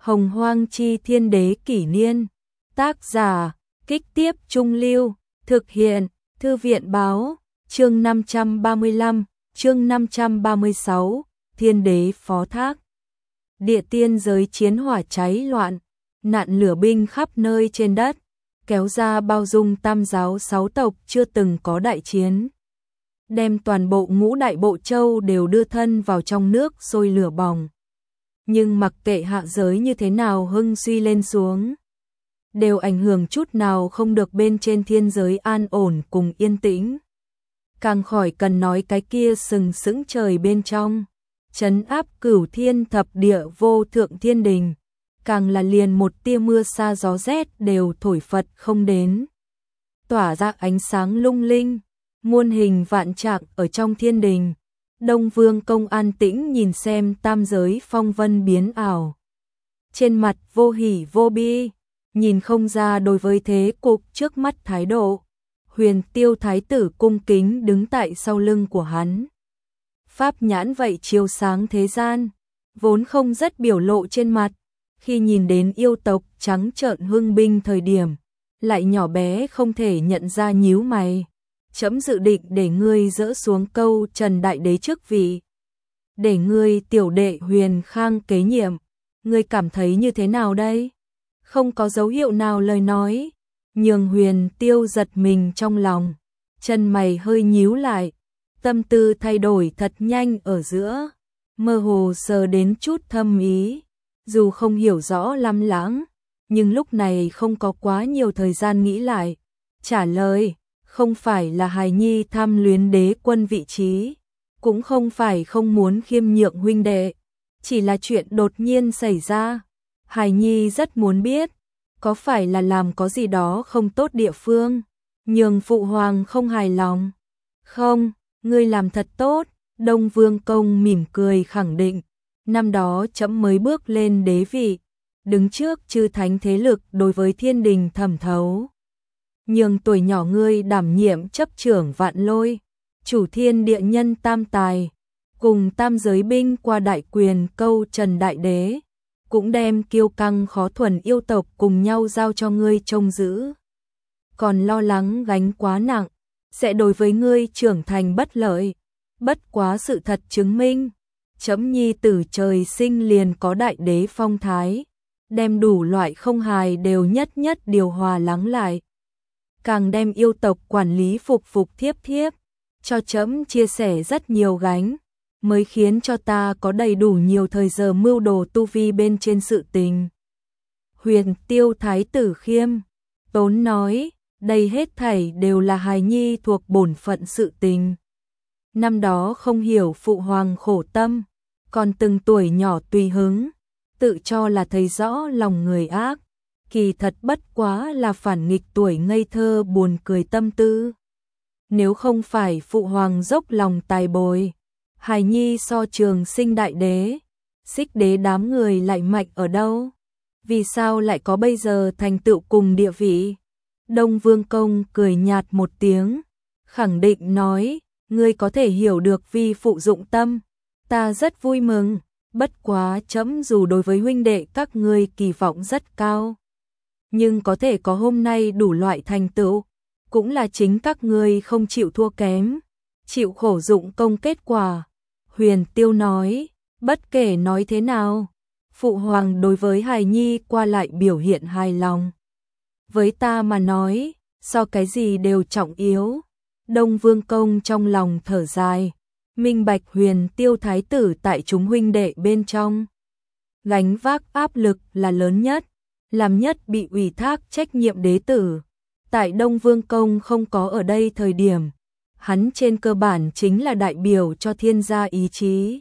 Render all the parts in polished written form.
Hồng Hoang Chi Thiên Đế Kỷ Niên. Tác giả, Kích Tiếp Trung Lưu. Thực hiện, Thư viện Báo. Chương 535, chương 536, Thiên Đế Phó Thác. Địa tiên giới chiến hỏa cháy loạn, nạn lửa binh khắp nơi trên đất, kéo ra bao dung tam giáo sáu tộc chưa từng có đại chiến. Đem toàn bộ ngũ đại bộ châu đều đưa thân vào trong nước sôi lửa bỏng. Nhưng mặc kệ hạ giới như thế nào hưng suy lên xuống, đều ảnh hưởng chút nào không được bên trên thiên giới an ổn cùng yên tĩnh. Càng khỏi cần nói cái kia sừng sững trời bên trong, trấn áp cửu thiên thập địa vô thượng thiên đình, càng là liền một tia mưa sa gió rét đều thổi phật không đến. Tỏa ra ánh sáng lung linh, muôn hình vạn trạng ở trong thiên đình. Đông Vương Công an tĩnh nhìn xem tam giới phong vân biến ảo. Trên mặt vô hỉ vô bi, nhìn không ra đối với thế cục trước mắt thái độ. Huyền Tiêu thái tử cung kính đứng tại sau lưng của hắn. Pháp nhãn vậy chiếu sáng thế gian, vốn không rất biểu lộ trên mặt. Khi nhìn đến yêu tộc trắng trợn hưng binh thời điểm, lại nhỏ bé không thể nhận ra nhíu mày. Trẫm dự định để ngươi dỡ xuống câu Trần Đại Đế chức vị, để ngươi tiểu đệ Huyền Khang kế nhiệm, ngươi cảm thấy như thế nào đây? Không có dấu hiệu nào lời nói, nhường Huyền Tiêu giật mình trong lòng, chân mày hơi nhíu lại, tâm tư thay đổi thật nhanh ở giữa, mơ hồ sờ đến chút thâm ý, dù không hiểu rõ lắm lãng, nhưng lúc này không có quá nhiều thời gian nghĩ lại, trả lời. Không phải là hài nhi tham luyến đế quân vị trí, cũng không phải không muốn khiêm nhượng huynh đệ, chỉ là chuyện đột nhiên xảy ra. Hài nhi rất muốn biết, có phải là làm có gì đó không tốt địa phương, nhường phụ hoàng không hài lòng. Không, ngươi làm thật tốt, Đông Vương Công mỉm cười khẳng định, năm đó trẫm mới bước lên đế vị, đứng trước chư thánh thế lực đối với thiên đình thẩm thấu. Nhường tuổi nhỏ ngươi đảm nhiệm chấp trưởng vạn lôi, chủ thiên địa nhân tam tài, cùng tam giới binh qua đại quyền câu Trần Đại Đế, cũng đem kiêu căng khó thuần yêu tộc cùng nhau giao cho ngươi trông giữ. Còn lo lắng gánh quá nặng, sẽ đối với ngươi trưởng thành bất lợi, bất quá sự thật chứng minh, trẫm nhi tử trời sinh liền có đại đế phong thái, đem đủ loại không hài đều nhất nhất điều hòa lắng lại. Càng đem yêu tộc quản lý phục phục thiếp thiếp, cho trẫm chia sẻ rất nhiều gánh, mới khiến cho ta có đầy đủ nhiều thời giờ mưu đồ tu vi bên trên sự tình. Huyền Tiêu thái tử khiêm tốn nói, đây hết thảy đều là hài nhi thuộc bổn phận sự tình. Năm đó không hiểu phụ hoàng khổ tâm, còn từng tuổi nhỏ tùy hứng, tự cho là thấy rõ lòng người ác. Kỳ thật bất quá là phản nghịch tuổi ngây thơ buồn cười tâm tư. Nếu không phải phụ hoàng dốc lòng tài bồi, hài nhi so Trường Sinh Đại Đế, Xích Đế đám người lại mạnh ở đâu? Vì sao lại có bây giờ thành tựu cùng địa vị? Đông Vương Công cười nhạt một tiếng, khẳng định nói, ngươi có thể hiểu được vi phụ dụng tâm, ta rất vui mừng, bất quá trẫm dù đối với huynh đệ các ngươi kỳ vọng rất cao. Nhưng có thể có hôm nay đủ loại thành tựu, cũng là chính các ngươi không chịu thua kém, chịu khổ dụng công kết quả. Huyền Tiêu nói, bất kể nói thế nào, phụ hoàng đối với hài nhi qua lại biểu hiện hài lòng. Với ta mà nói, so cái gì đều trọng yếu. Đông Vương Công trong lòng thở dài, minh bạch Huyền Tiêu thái tử tại chúng huynh đệ bên trong. Gánh vác áp lực là lớn nhất. Làm nhất bị ủy thác trách nhiệm đế tử. Tại Đông Vương Công không có ở đây thời điểm, hắn trên cơ bản chính là đại biểu cho thiên gia ý chí.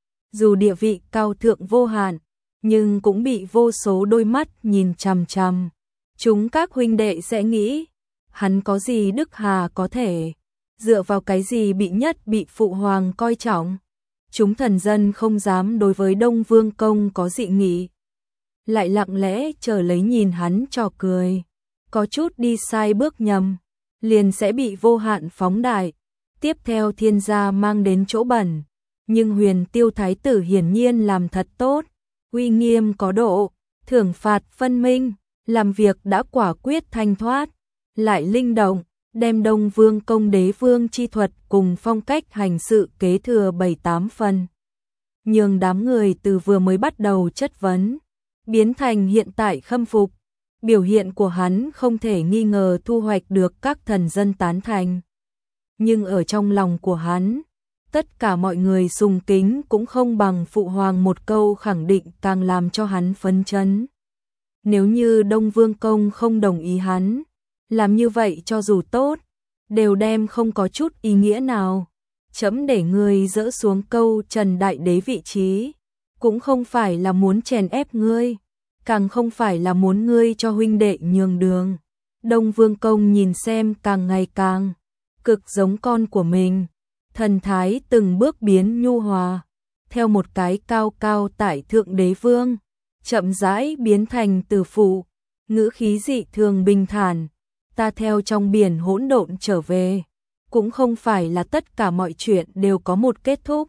Dù địa vị cao thượng vô hạn, nhưng cũng bị vô số đôi mắt nhìn chằm chằm. Chúng các huynh đệ sẽ nghĩ, hắn có gì đức hà có thể, dựa vào cái gì bị nhất bị phụ hoàng coi trọng. Chúng thần dân không dám đối với Đông Vương Công có dị nghị. Lại lặng lẽ chờ lấy nhìn hắn trò cười, có chút đi sai bước nhầm, liền sẽ bị vô hạn phóng đại, tiếp theo thiên gia mang đến chỗ bẩn. Nhưng Huyền Tiêu thái tử hiển nhiên làm thật tốt, uy nghiêm có độ, thưởng phạt phân minh, làm việc đã quả quyết thanh thoát, lại linh động, đem Đông Vương Công đế vương chi thuật cùng phong cách hành sự kế thừa 7-8 phần. Nhưng đám người từ vừa mới bắt đầu chất vấn, biến thành hiện tại khâm phục, biểu hiện của hắn không thể nghi ngờ thu hoạch được các thần dân tán thành. Nhưng ở trong lòng của hắn, tất cả mọi người sùng kính cũng không bằng phụ hoàng một câu khẳng định càng làm cho hắn phấn chấn. Nếu như Đông Vương Công không đồng ý hắn, làm như vậy cho dù tốt, đều đem không có chút ý nghĩa nào. Chấm để ngươi dỡ xuống câu Trần Đại Đế vị trí, cũng không phải là muốn chèn ép ngươi, càng không phải là muốn ngươi cho huynh đệ nhường đường. Đông Vương Công nhìn xem càng ngày càng cực giống con của mình, thần thái từng bước biến nhu hòa, theo một cái cao cao tại thượng đế vương, chậm rãi biến thành từ phụ, ngữ khí dị thường bình thản, ta theo trong biển hỗn độn trở về, cũng không phải là tất cả mọi chuyện đều có một kết thúc.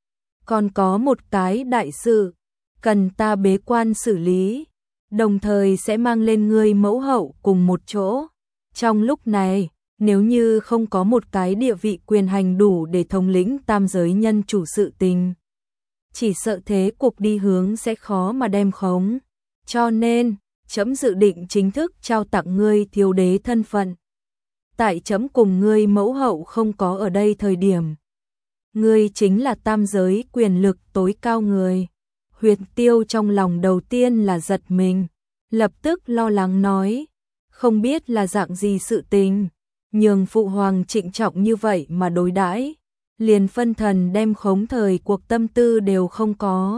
Còn có một cái đại sự, cần ta bế quan xử lý, đồng thời sẽ mang lên ngươi mẫu hậu cùng một chỗ. Trong lúc này, nếu như không có một cái địa vị quyền hành đủ để thống lĩnh tam giới nhân chủ sự tình, chỉ sợ thế cuộc đi hướng sẽ khó mà đem khống. Cho nên, chấm dự định chính thức trao tặng ngươi thiếu đế thân phận. Tại chấm cùng ngươi mẫu hậu không có ở đây thời điểm, ngươi chính là tam giới quyền lực tối cao người. Huyền Tiêu trong lòng đầu tiên là giật mình, lập tức lo lắng nói, không biết là dạng gì sự tình, nhường phụ hoàng trịnh trọng như vậy mà đối đãi, liền phân thần đem khống thời cuộc tâm tư đều không có.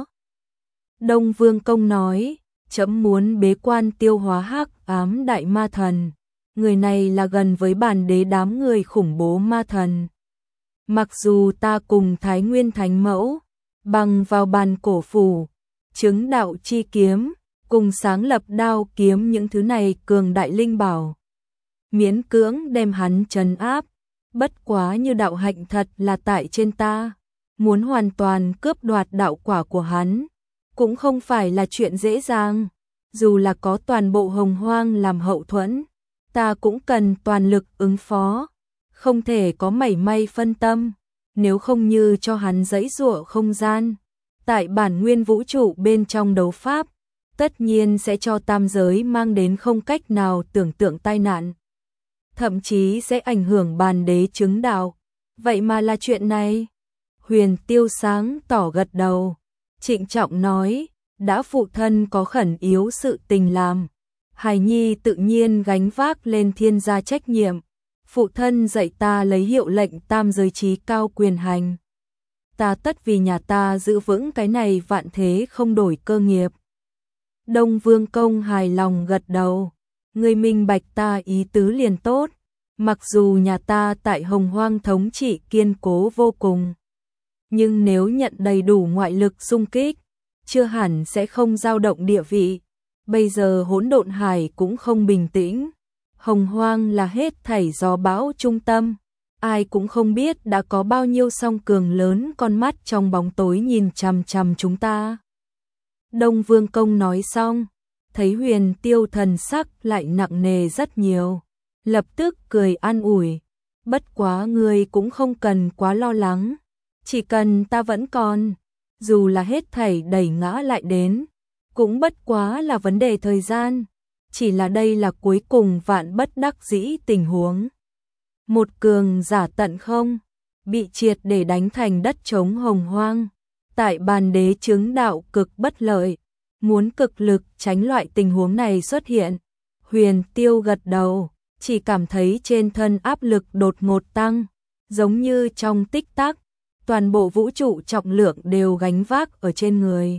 Đông Vương Công nói, chấm muốn bế quan tiêu hóa hắc ám đại ma thần, người này là gần với bản đế đám người khủng bố ma thần. Mặc dù ta cùng Thái Nguyên Thánh Mẫu, bằng vào bàn cổ phủ, chứng đạo chi kiếm, cùng sáng lập đao kiếm những thứ này cường đại linh bảo, miễn cưỡng đem hắn trấn áp, bất quá như đạo hạnh thật là tại trên ta, muốn hoàn toàn cướp đoạt đạo quả của hắn, cũng không phải là chuyện dễ dàng, dù là có toàn bộ Hồng Hoang làm hậu thuẫn, ta cũng cần toàn lực ứng phó, không thể có mảy may phân tâm, nếu không như cho hắn giãy giụa không gian, tại bản nguyên vũ trụ bên trong đấu pháp, tất nhiên sẽ cho tam giới mang đến không cách nào tưởng tượng tai nạn, thậm chí sẽ ảnh hưởng bản đế chứng đạo. Vậy mà là chuyện này? Huyền Tiêu sáng tỏ gật đầu, trịnh trọng nói, đã phụ thân có khẩn yếu sự tình làm, hài nhi tự nhiên gánh vác lên thiên gia trách nhiệm. Phụ thân dạy ta lấy hiệu lệnh tam giới trí cao quyền hành, ta tất vì nhà ta giữ vững cái này vạn thế không đổi cơ nghiệp. Đông Vương Công hài lòng gật đầu, người minh bạch ta ý tứ liền tốt, mặc dù nhà ta tại Hồng Hoang thống trị kiên cố vô cùng, nhưng nếu nhận đầy đủ ngoại lực xung kích, chưa hẳn sẽ không dao động địa vị. Bây giờ hỗn độn hải cũng không bình tĩnh, Hồng Hoang là hết thảy gió bão trung tâm, ai cũng không biết đã có bao nhiêu song cường lớn con mắt trong bóng tối nhìn chằm chằm chúng ta. Đông Vương Công nói xong, thấy Huyền Tiêu thần sắc lại nặng nề rất nhiều, lập tức cười an ủi, bất quá ngươi cũng không cần quá lo lắng, chỉ cần ta vẫn còn, dù là hết thảy đẩy ngã lại đến, cũng bất quá là vấn đề thời gian, chỉ là đây là cuối cùng vạn bất đắc dĩ tình huống. Một cường giả tận không, bị triệt để đánh thành đất trống Hồng Hoang, tại bàn đế chứng đạo cực bất lợi, muốn cực lực tránh loại tình huống này xuất hiện. Huyền Tiêu gật đầu, chỉ cảm thấy trên thân áp lực đột ngột tăng, giống như trong tích tắc, toàn bộ vũ trụ trọng lượng đều gánh vác ở trên người,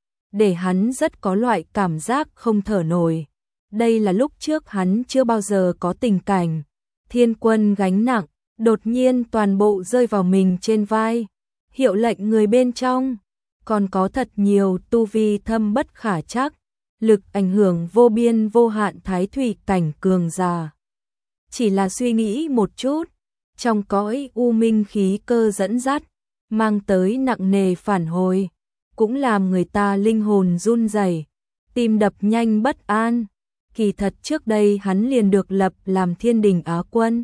để hắn rất có loại cảm giác không thở nổi. Đây là lúc trước hắn chưa bao giờ có tình cảnh, thiên quân gánh nặng, đột nhiên toàn bộ rơi vào mình trên vai, hiệu lệnh người bên trong, còn có thật nhiều tu vi thâm bất khả trắc, lực ảnh hưởng vô biên vô hạn thái thủy cảnh cường giả. Chỉ là suy nghĩ một chút, trong cõi u minh khí cơ dẫn dắt, mang tới nặng nề phản hồi, cũng làm người ta linh hồn run rẩy. tim đập nhanh bất an. Kỳ thật trước đây hắn liền được lập làm Thiên Đình Á Quân,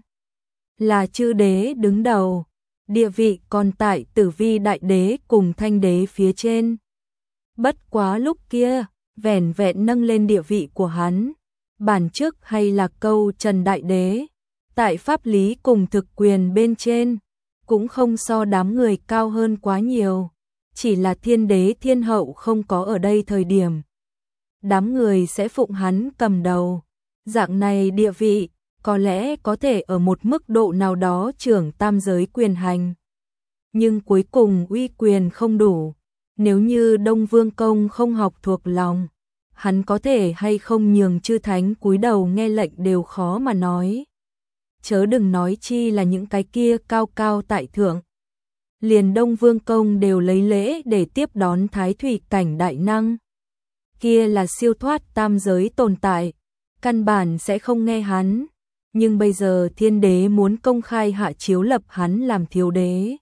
là chư đế đứng đầu, địa vị còn tại Tử Vi Đại Đế cùng Thanh Đế phía trên. Bất quá lúc kia, vẻn vẹn nâng lên địa vị của hắn, bản chức hay là câu Trần Đại Đế, tại pháp lý cùng thực quyền bên trên, cũng không so đám người cao hơn quá nhiều, chỉ là Thiên Đế Thiên Hậu không có ở đây thời điểm. Đám người sẽ phụng hắn cầm đầu, dạng này địa vị, có lẽ có thể ở một mức độ nào đó trưởng tam giới quyền hành. Nhưng cuối cùng uy quyền không đủ, nếu như Đông Vương Công không học thuộc lòng, hắn có thể hay không nhường chư thánh cúi đầu nghe lệnh đều khó mà nói. Chớ đừng nói chi là những cái kia cao cao tại thượng. Liền Đông Vương Công đều lấy lễ để tiếp đón Thái Thủy cảnh đại năng. Kia là siêu thoát tam giới tồn tại, căn bản sẽ không nghe hắn. Nhưng bây giờ Thiên Đế muốn công khai hạ chiếu lập hắn làm thiếu đế.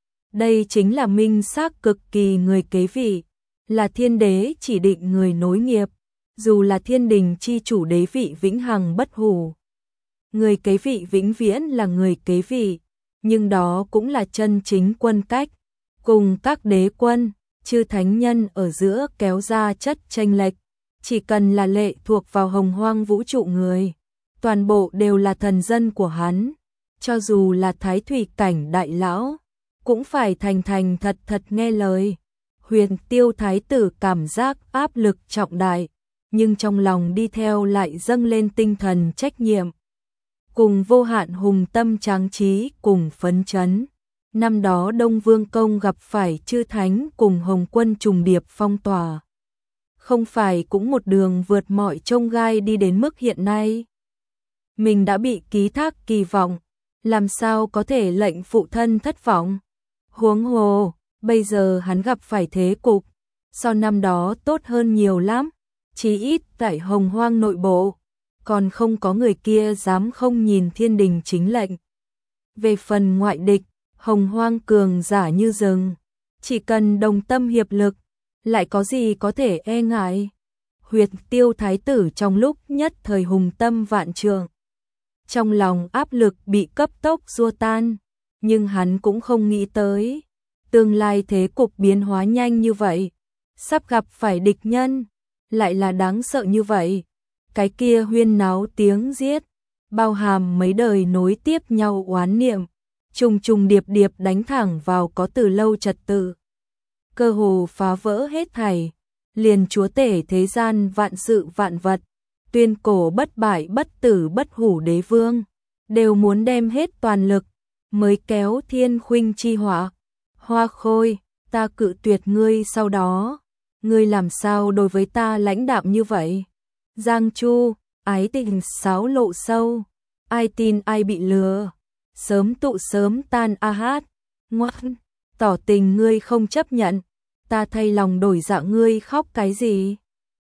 Đây chính là minh xác cực kỳ người kế vị, là Thiên Đế chỉ định người nối nghiệp, dù là Thiên Đình chi chủ đế vị vĩnh hằng bất hủ. Người kế vị vĩnh viễn là người kế vị, nhưng đó cũng là chân chính quân cách, cùng các đế quân, chư thánh nhân ở giữa kéo ra chất chênh lệch, chỉ cần là lệ thuộc vào hồng hoang vũ trụ người, toàn bộ đều là thần dân của hắn, cho dù là Thái Thủy cảnh đại lão, cũng phải thành thành thật thật nghe lời. Huyền Tiêu Thái tử cảm giác áp lực trọng đại, nhưng trong lòng đi theo lại dâng lên tinh thần trách nhiệm, cùng vô hạn hùng tâm tráng trí cùng phấn chấn. Năm đó Đông Vương Công gặp phải chư thánh cùng Hồng Quân trùng điệp phong tỏa, không phải cũng một đường vượt mọi chông gai đi đến mức hiện nay. Mình đã bị ký thác kỳ vọng, làm sao có thể lệnh phụ thân thất vọng. Huống hồ, bây giờ hắn gặp phải thế cục, so năm đó tốt hơn nhiều lắm, chí ít tại Hồng Hoang nội bộ, còn không có người kia dám không nhìn Thiên Đình chính lệnh. Về phần ngoại địch, Hồng Hoang cường giả như rừng, chỉ cần đồng tâm hiệp lực, lại có gì có thể e ngại. Huyệt Tiêu Thái tử trong lúc nhất thời hùng tâm vạn trượng, trong lòng áp lực bị cấp tốc xua tan, nhưng hắn cũng không nghĩ tới, tương lai thế cục biến hóa nhanh như vậy, sắp gặp phải địch nhân, lại là đáng sợ như vậy. Cái kia huyên náo tiếng giết, bao hàm mấy đời nối tiếp nhau oán niệm, trùng trùng điệp điệp đánh thẳng vào có từ lâu trật tự, cơ hồ phá vỡ hết thảy, liền chúa tể thế gian vạn sự vạn vật, tuyên cổ bất bại bất tử bất hủ đế vương, đều muốn đem hết toàn lực, mới kéo Thiên Khuynh chi họa. Hoa Khôi, ta cự tuyệt ngươi, sau đó, ngươi làm sao đối với ta lãnh đạm như vậy? Giang Chu, ái tình sáo lộ sâu, ai tin ai bị lừa, sớm tụ sớm tan a hát, ngoan, tỏ tình ngươi không chấp nhận, ta thay lòng đổi dạ ngươi khóc cái gì?